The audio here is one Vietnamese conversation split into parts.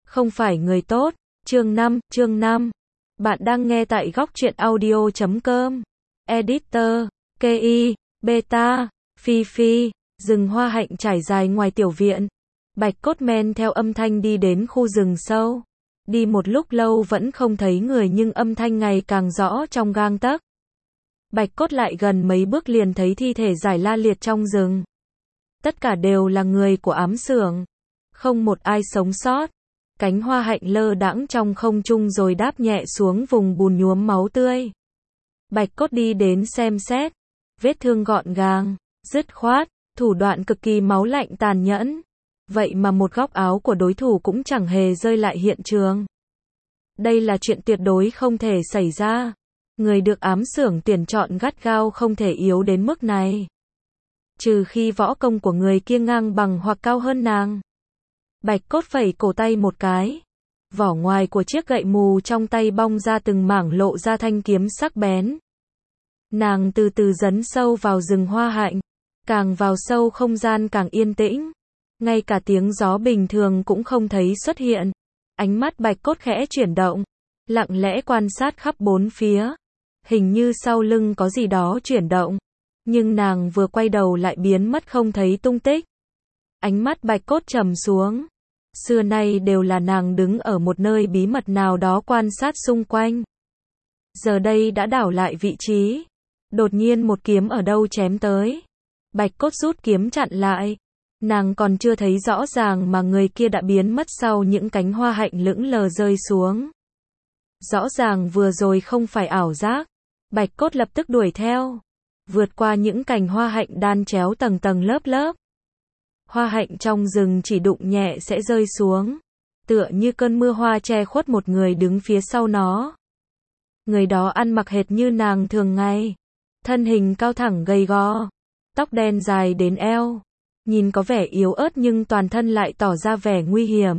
không phải người tốt. Chương 5. Bạn đang nghe tại góc truyện audio.com. Editor, KI, Beta, Phi Phi, rừng hoa hạnh trải dài ngoài tiểu viện. Bạch Cốt men theo âm thanh đi đến khu rừng sâu. Đi một lúc lâu vẫn không thấy người nhưng âm thanh ngày càng rõ trong gang tấc. Bạch Cốt lại gần mấy bước liền thấy thi thể rải la liệt trong rừng. Tất cả đều là người của ám xưởng. Không một ai sống sót. Cánh hoa hạnh lơ đãng trong không trung rồi đáp nhẹ xuống vùng bùn nhuốm máu tươi. Bạch Cốt đi đến xem xét. Vết thương gọn gàng, dứt khoát, thủ đoạn cực kỳ máu lạnh tàn nhẫn. Vậy mà một góc áo của đối thủ cũng chẳng hề rơi lại hiện trường. Đây là chuyện tuyệt đối không thể xảy ra. Người được ám xưởng tuyển chọn gắt gao không thể yếu đến mức này. Trừ khi võ công của người kia ngang bằng hoặc cao hơn nàng. Bạch Cốt phẩy cổ tay một cái. Vỏ ngoài của chiếc gậy mù trong tay bong ra từng mảng lộ ra thanh kiếm sắc bén. Nàng từ từ dấn sâu vào rừng hoa hạnh. Càng vào sâu không gian càng yên tĩnh. Ngay cả tiếng gió bình thường cũng không thấy xuất hiện. Ánh mắt Bạch Cốt khẽ chuyển động. Lặng lẽ quan sát khắp bốn phía. Hình như sau lưng có gì đó chuyển động. Nhưng nàng vừa quay đầu lại biến mất không thấy tung tích. Ánh mắt Bạch Cốt trầm xuống. Xưa nay đều là nàng đứng ở một nơi bí mật nào đó quan sát xung quanh. Giờ đây đã đảo lại vị trí. Đột nhiên một kiếm ở đâu chém tới. Bạch Cốt rút kiếm chặn lại. Nàng còn chưa thấy rõ ràng mà người kia đã biến mất sau những cánh hoa hạnh lững lờ rơi xuống. Rõ ràng vừa rồi không phải ảo giác. Bạch Cốt lập tức đuổi theo. Vượt qua những cành hoa hạnh đan chéo tầng tầng lớp lớp. Hoa hạnh trong rừng chỉ đụng nhẹ sẽ rơi xuống. Tựa như cơn mưa hoa che khuất một người đứng phía sau nó. Người đó ăn mặc hệt như nàng thường ngày. Thân hình cao thẳng gầy gò. Tóc đen dài đến eo. Nhìn có vẻ yếu ớt nhưng toàn thân lại tỏ ra vẻ nguy hiểm.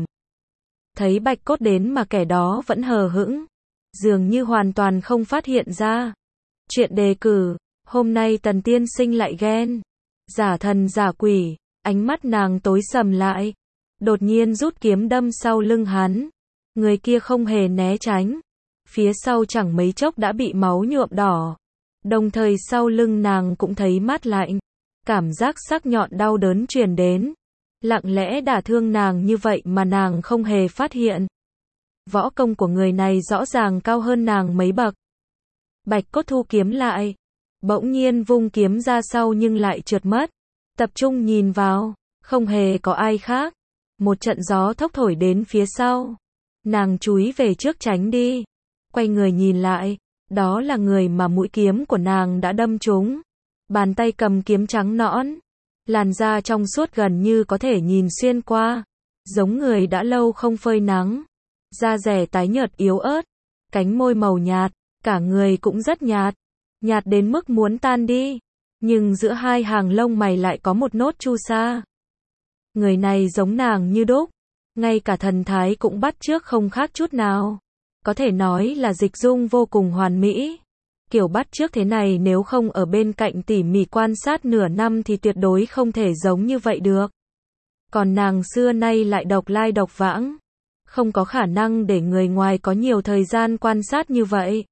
Thấy Bạch Cốt đến mà kẻ đó vẫn hờ hững. Dường như hoàn toàn không phát hiện ra. Chuyện đề cử. Hôm nay Tần tiên sinh lại ghen. Giả thần giả quỷ. Ánh mắt nàng tối sầm lại. Đột nhiên rút kiếm đâm sau lưng hắn. Người kia không hề né tránh. Phía sau chẳng mấy chốc đã bị máu nhuộm đỏ. Đồng thời sau lưng nàng cũng thấy mát lạnh. Cảm giác sắc nhọn đau đớn truyền đến. Lặng lẽ đả thương nàng như vậy mà nàng không hề phát hiện. Võ công của người này rõ ràng cao hơn nàng mấy bậc. Bạch Cốt thu kiếm lại. Bỗng nhiên vung kiếm ra sau nhưng lại trượt mất. Tập trung nhìn vào. Không hề có ai khác. Một trận gió thốc thổi đến phía sau. Nàng chúi về trước tránh đi. Quay người nhìn lại. Đó là người mà mũi kiếm của nàng đã đâm trúng. Bàn tay cầm kiếm trắng nõn. Làn da trong suốt gần như có thể nhìn xuyên qua. Giống người đã lâu không phơi nắng. Da dẻ tái nhợt yếu ớt. Cánh môi màu nhạt. Cả người cũng rất nhạt. Nhạt đến mức muốn tan đi. Nhưng giữa hai hàng lông mày lại có một nốt chu sa. Người này giống nàng như đúc. Ngay cả thần thái cũng bắt chước không khác chút nào. Có thể nói là dịch dung vô cùng hoàn mỹ. Kiểu bắt chước thế này nếu không ở bên cạnh tỉ mỉ quan sát nửa năm thì tuyệt đối không thể giống như vậy được. Còn nàng xưa nay lại độc lai độc vãng. Không có khả năng để người ngoài có nhiều thời gian quan sát như vậy.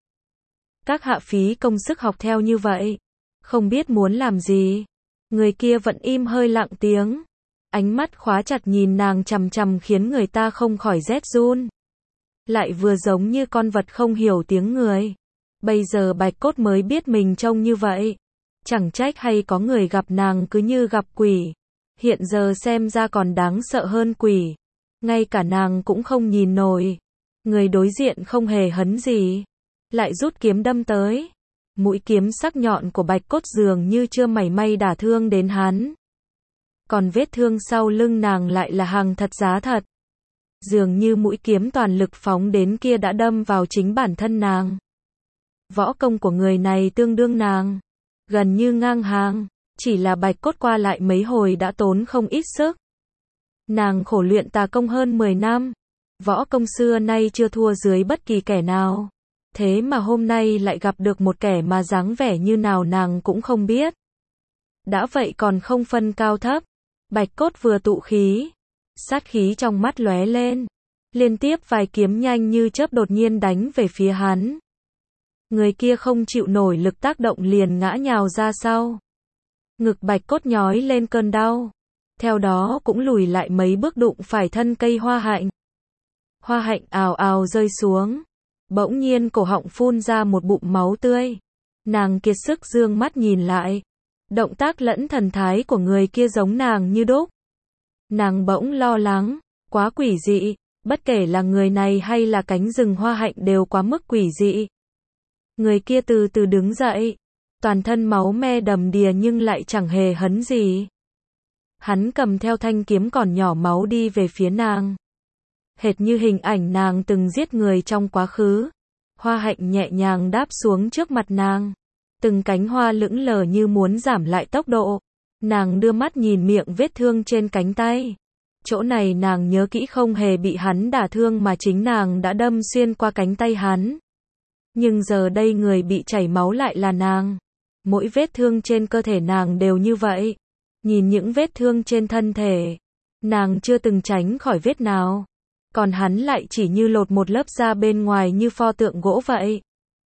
Các hạ phí công sức học theo như vậy. Không biết muốn làm gì. Người kia vẫn im hơi lặng tiếng. Ánh mắt khóa chặt nhìn nàng chằm chằm khiến người ta không khỏi rét run. Lại vừa giống như con vật không hiểu tiếng người. Bây giờ Bạch Cốt mới biết mình trông như vậy. Chẳng trách hay có người gặp nàng cứ như gặp quỷ. Hiện giờ xem ra còn đáng sợ hơn quỷ. Ngay cả nàng cũng không nhìn nổi. Người đối diện không hề hấn gì. Lại rút kiếm đâm tới. Mũi kiếm sắc nhọn của Bạch Cốt dường như chưa mảy may đả thương đến hắn. Còn vết thương sau lưng nàng lại là hàng thật giá thật. Dường như mũi kiếm toàn lực phóng đến kia đã đâm vào chính bản thân nàng. Võ công của người này tương đương nàng. Gần như ngang hàng. Chỉ là Bạch Cốt qua lại mấy hồi đã tốn không ít sức. Nàng khổ luyện tà công hơn 10 năm. Võ công xưa nay chưa thua dưới bất kỳ kẻ nào. Thế mà hôm nay lại gặp được một kẻ mà dáng vẻ như nào nàng cũng không biết. Đã vậy còn không phân cao thấp. Bạch Cốt vừa tụ khí. Sát khí trong mắt lóe lên. Liên tiếp vài kiếm nhanh như chớp đột nhiên đánh về phía hắn. Người kia không chịu nổi lực tác động liền ngã nhào ra sau. Ngực Bạch Cốt nhói lên cơn đau. Theo đó cũng lùi lại mấy bước đụng phải thân cây hoa hạnh. Hoa hạnh ào ào rơi xuống. Bỗng nhiên cổ họng phun ra một bụng máu tươi. Nàng kiệt sức dương mắt nhìn lại. Động tác lẫn thần thái của người kia giống nàng như đúc. Nàng bỗng lo lắng, quá quỷ dị, bất kể là người này hay là cánh rừng hoa hạnh đều quá mức quỷ dị. Người kia từ từ đứng dậy, toàn thân máu me đầm đìa nhưng lại chẳng hề hấn gì. Hắn cầm theo thanh kiếm còn nhỏ máu đi về phía nàng. Hệt như hình ảnh nàng từng giết người trong quá khứ. Hoa hạnh nhẹ nhàng đáp xuống trước mặt nàng. Từng cánh hoa lững lờ như muốn giảm lại tốc độ. Nàng đưa mắt nhìn miệng vết thương trên cánh tay. Chỗ này nàng nhớ kỹ không hề bị hắn đả thương mà chính nàng đã đâm xuyên qua cánh tay hắn. Nhưng giờ đây người bị chảy máu lại là nàng. Mỗi vết thương trên cơ thể nàng đều như vậy. Nhìn những vết thương trên thân thể, nàng chưa từng tránh khỏi vết nào. Còn hắn lại chỉ như lột một lớp da bên ngoài như pho tượng gỗ vậy.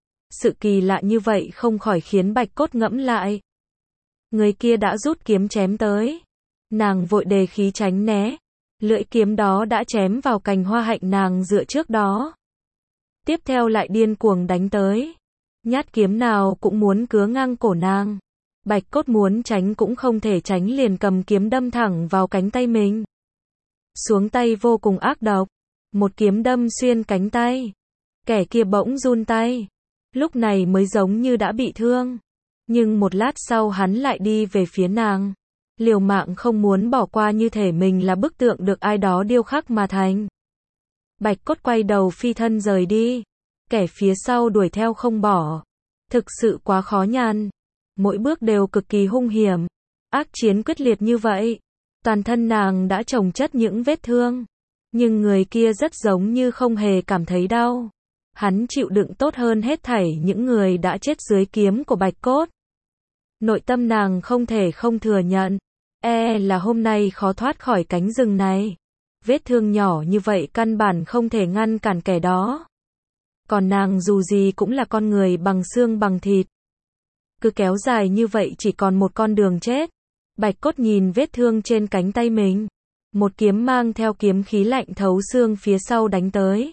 Sự kỳ lạ như vậy không khỏi khiến Bạch Cốt ngẫm lại. Người kia đã rút kiếm chém tới. Nàng vội đề khí tránh né. Lưỡi kiếm đó đã chém vào cành hoa hạnh nàng dựa trước đó. Tiếp theo lại điên cuồng đánh tới. Nhát kiếm nào cũng muốn cứa ngang cổ nàng. Bạch Cốt muốn tránh cũng không thể tránh liền cầm kiếm đâm thẳng vào cánh tay mình. Xuống tay vô cùng ác độc. Một kiếm đâm xuyên cánh tay. Kẻ kia bỗng run tay. Lúc này mới giống như đã bị thương. Nhưng một lát sau hắn lại đi về phía nàng. Liều mạng không muốn bỏ qua như thể mình là bức tượng được ai đó điêu khắc mà thành. Bạch Cốt quay đầu phi thân rời đi. Kẻ phía sau đuổi theo không bỏ. Thực sự quá khó nhằn. Mỗi bước đều cực kỳ hung hiểm. Ác chiến quyết liệt như vậy. Toàn thân nàng đã chồng chất những vết thương. Nhưng người kia rất giống như không hề cảm thấy đau. Hắn chịu đựng tốt hơn hết thảy những người đã chết dưới kiếm của Bạch Cốt. Nội tâm nàng không thể không thừa nhận. Là hôm nay khó thoát khỏi cánh rừng này. Vết thương nhỏ như vậy căn bản không thể ngăn cản kẻ đó. Còn nàng dù gì cũng là con người bằng xương bằng thịt. Cứ kéo dài như vậy chỉ còn một con đường chết. Bạch Cốt nhìn vết thương trên cánh tay mình. Một kiếm mang theo kiếm khí lạnh thấu xương phía sau đánh tới.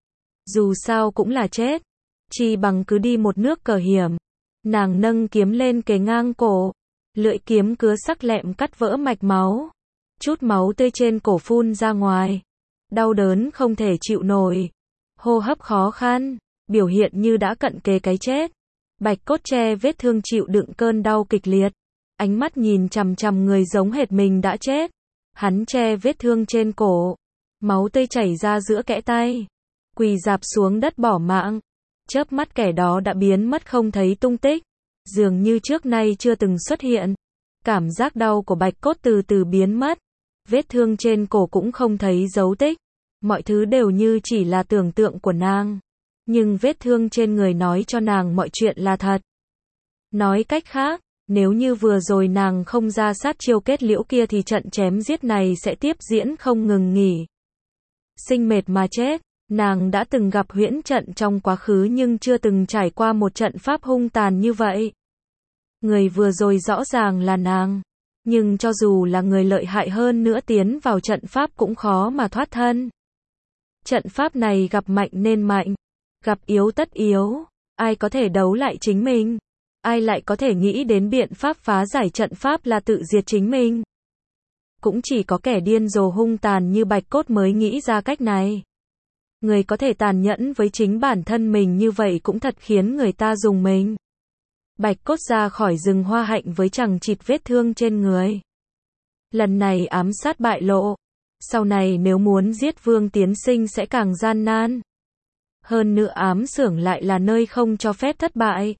Dù sao cũng là chết. Chỉ bằng cứ đi một nước cờ hiểm. Nàng nâng kiếm lên kề ngang cổ. Lưỡi kiếm cứa sắc lẹm cắt vỡ mạch máu. Chút máu tươi trên cổ phun ra ngoài. Đau đớn không thể chịu nổi. Hô hấp khó khăn. Biểu hiện như đã cận kề cái chết. Bạch Cốt che vết thương chịu đựng cơn đau kịch liệt. Ánh mắt nhìn chằm chằm người giống hệt mình đã chết. Hắn che vết thương trên cổ. Máu tươi chảy ra giữa kẽ tay. Quỳ rạp xuống đất bỏ mạng. Chớp mắt kẻ đó đã biến mất không thấy tung tích. Dường như trước nay chưa từng xuất hiện. Cảm giác đau của Bạch Cốt từ từ biến mất. Vết thương trên cổ cũng không thấy dấu tích. Mọi thứ đều như chỉ là tưởng tượng của nàng. Nhưng vết thương trên người nói cho nàng mọi chuyện là thật. Nói cách khác, nếu như vừa rồi nàng không ra sát chiêu kết liễu kia thì trận chém giết này sẽ tiếp diễn không ngừng nghỉ. Sinh mệt mà chết, nàng đã từng gặp huyễn trận trong quá khứ nhưng chưa từng trải qua một trận pháp hung tàn như vậy. Người vừa rồi rõ ràng là nàng. Nhưng cho dù là người lợi hại hơn nữa tiến vào trận pháp cũng khó mà thoát thân. Trận pháp này gặp mạnh nên mạnh. Gặp yếu tất yếu. Ai có thể đấu lại chính mình? Ai lại có thể nghĩ đến biện pháp phá giải trận pháp là tự diệt chính mình? Cũng chỉ có kẻ điên rồ hung tàn như Bạch Cốt mới nghĩ ra cách này. Người có thể tàn nhẫn với chính bản thân mình như vậy cũng thật khiến người ta rùng mình. Bạch Cốt ra khỏi rừng hoa hạnh với chằng chịt vết thương trên người. Lần này ám sát bại lộ. Sau này nếu muốn giết Vương Tiến Sinh sẽ càng gian nan. Hơn nữa ám xưởng lại là nơi không cho phép thất bại.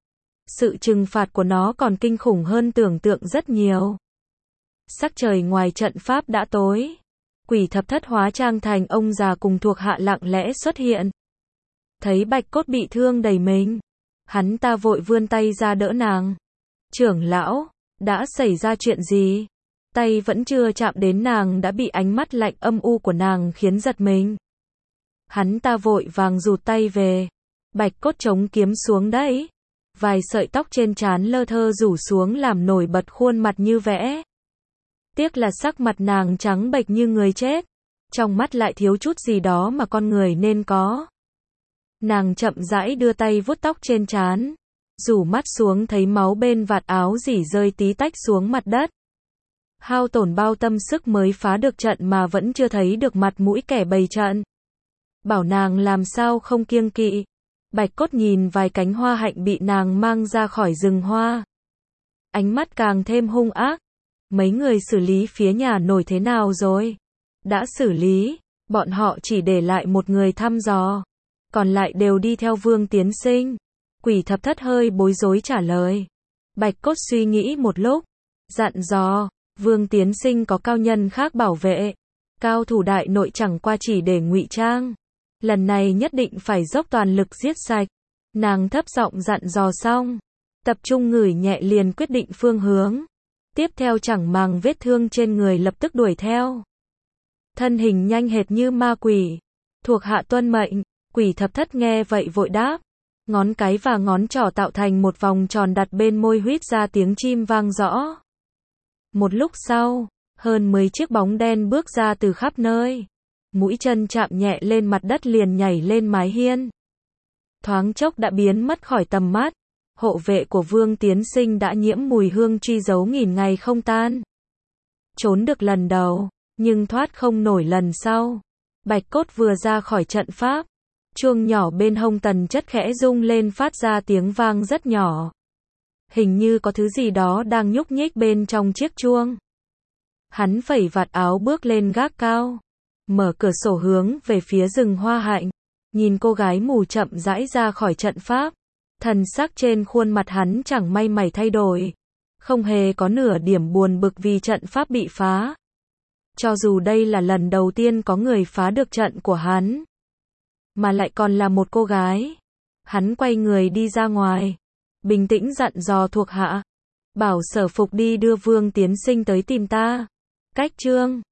Sự trừng phạt của nó còn kinh khủng hơn tưởng tượng rất nhiều. Sắc trời ngoài trận pháp đã tối. Quỷ thập thất hóa trang thành ông già cùng thuộc hạ lặng lẽ xuất hiện. Thấy Bạch Cốt bị thương đầy mình. Hắn ta vội vươn tay ra đỡ nàng. Trưởng lão, đã xảy ra chuyện gì? Tay vẫn chưa chạm đến nàng đã bị ánh mắt lạnh âm u của nàng khiến giật mình. Hắn ta vội vàng rụt tay về. Bạch Cốt chống kiếm xuống đấy. Vài sợi tóc trên trán lơ thơ rủ xuống làm nổi bật khuôn mặt như vẽ. Tiếc là sắc mặt nàng trắng bệch như người chết. Trong mắt lại thiếu chút gì đó mà con người nên có. Nàng chậm rãi đưa tay vuốt tóc trên trán. Rủ mắt xuống thấy máu bên vạt áo rỉ rơi tí tách xuống mặt đất. Hao tổn bao tâm sức mới phá được trận mà vẫn chưa thấy được mặt mũi kẻ bày trận. Bảo nàng làm sao không kiêng kỵ. Bạch Cốt nhìn vài cánh hoa hạnh bị nàng mang ra khỏi rừng hoa. Ánh mắt càng thêm hung ác. Mấy người xử lý phía nhà nổi thế nào rồi? Đã xử lý, bọn họ chỉ để lại một người thăm dò. Còn lại đều đi theo Vương Tiến Sinh. Quỷ Thập Thất hơi bối rối trả lời. Bạch Cốt suy nghĩ một lúc. Dặn dò, Vương Tiến Sinh có cao nhân khác bảo vệ. Cao thủ đại nội chẳng qua chỉ để ngụy trang. Lần này nhất định phải dốc toàn lực giết sạch. Nàng thấp giọng dặn dò xong. Tập trung ngửi nhẹ liền quyết định phương hướng. Tiếp theo chẳng màng vết thương trên người lập tức đuổi theo. Thân hình nhanh hệt như ma quỷ. Thuộc hạ tuân mệnh. Quỷ Thập Thất nghe vậy vội đáp. Ngón cái và ngón trỏ tạo thành một vòng tròn đặt bên môi huýt ra tiếng chim vang rõ. Một lúc sau, hơn 10 chiếc bóng đen bước ra từ khắp nơi. Mũi chân chạm nhẹ lên mặt đất liền nhảy lên mái hiên. Thoáng chốc đã biến mất khỏi tầm mắt. Hộ vệ của Vương Tiến Sinh đã nhiễm mùi hương truy dấu nghìn ngày không tan. Trốn được lần đầu, nhưng thoát không nổi lần sau. Bạch Cốt vừa ra khỏi trận pháp. Chuông nhỏ bên hông Tần Chất khẽ rung lên phát ra tiếng vang rất nhỏ. Hình như có thứ gì đó đang nhúc nhích bên trong chiếc chuông. Hắn phẩy vạt áo bước lên gác cao. Mở cửa sổ hướng về phía rừng hoa hạnh. Nhìn cô gái mù chậm rãi ra khỏi trận pháp. Thần sắc trên khuôn mặt hắn chẳng may mảy thay đổi. Không hề có nửa điểm buồn bực vì trận pháp bị phá. Cho dù đây là lần đầu tiên có người phá được trận của hắn. Mà lại còn là một cô gái. Hắn quay người đi ra ngoài. Bình tĩnh dặn dò thuộc hạ. Bảo Sở Phục đi đưa Vương Tiến Sinh tới tìm ta. Cách chương